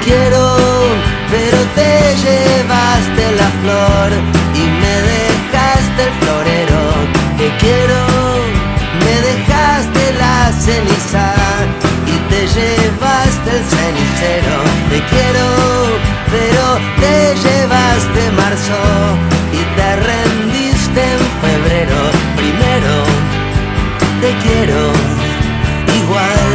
quiero, pero te llevaste la flor y me dejaste el florero. Te quiero, me dejaste la ceniza y te llevaste el cenicero. Te quiero, pero te llevaste marzo y te rendiste en febrero. Primero, te quiero igual.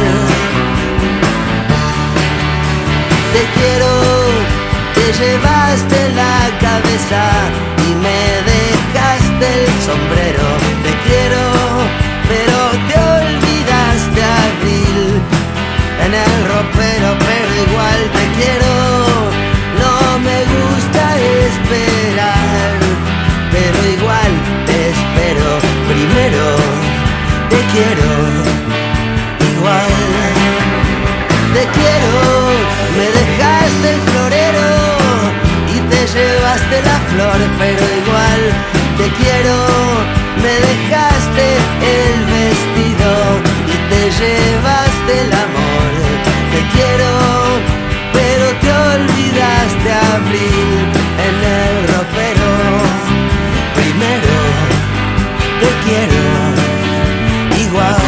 Te quiero, te llevaste la cabeza y me dejaste el sombrero. Te quiero, pero te olvidaste abril en el ropero, pero igual te quiero. No me gusta esperar, pero igual te espero. Primero, te quiero igual. Te quiero, me dejaste el florero y te llevaste la flor, pero igual te quiero. Me dejaste el vestido y te llevaste el amor. Te quiero, pero te olvidaste abril en el ropero. Primero, te quiero igual.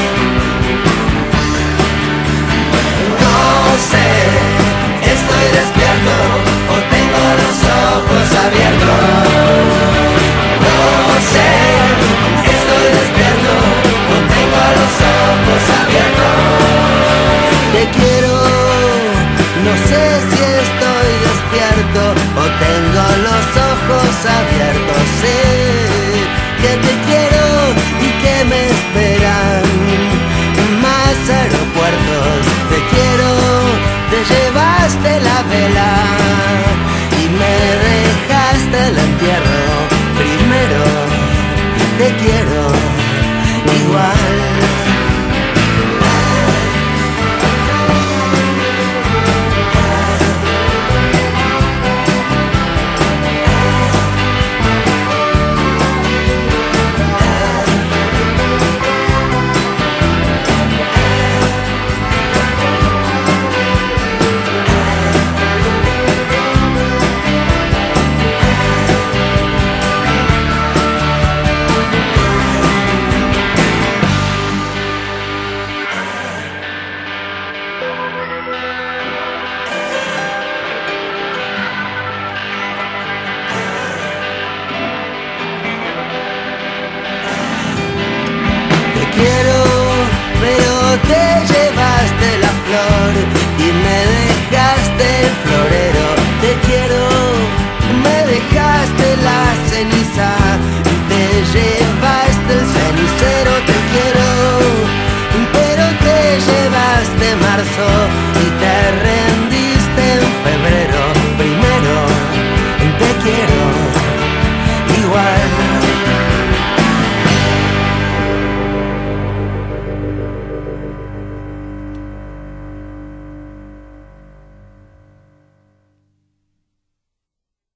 No sé, estoy despierto o tengo los ojos abiertos. No sé, estoy despierto o tengo los ojos abiertos. Te quiero, no sé si estoy despierto o tengo los ojos abiertos. Sé que te quiero y que me esperan más aeropuertos. Te quiero, te llevaste la vela y me dejaste el entierro. Primero, te quiero igual.